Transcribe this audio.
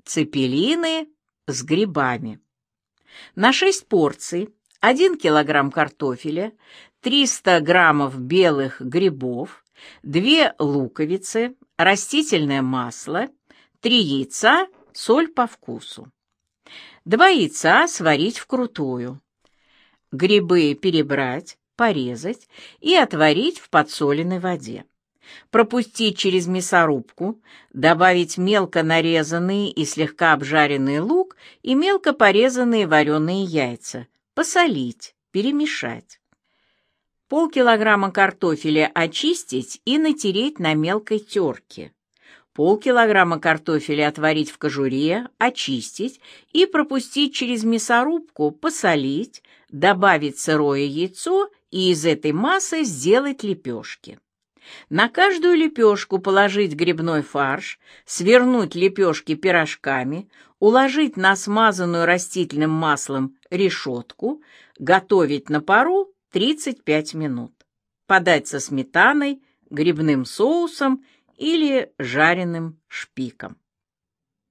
цеппелины с грибами. На 6 порций 1 килограмм картофеля, 300 граммов белых грибов, 2 луковицы, растительное масло, 3 яйца, соль по вкусу. 2 яйца сварить вкрутую. Грибы перебрать, порезать и отварить в подсоленной воде. Пропустить через мясорубку, добавить мелко нарезанный и слегка обжаренный лук и мелко порезанные вареные яйца, посолить, перемешать. Полкилограмма картофеля очистить и натереть на мелкой терке. Полкилограмма картофеля отварить в кожуре, очистить и пропустить через мясорубку, посолить, добавить сырое яйцо и из этой массы сделать лепешки. На каждую лепешку положить грибной фарш, свернуть лепешки пирожками, уложить на смазанную растительным маслом решетку, готовить на пару 35 минут. Подать со сметаной, грибным соусом или жареным шпиком.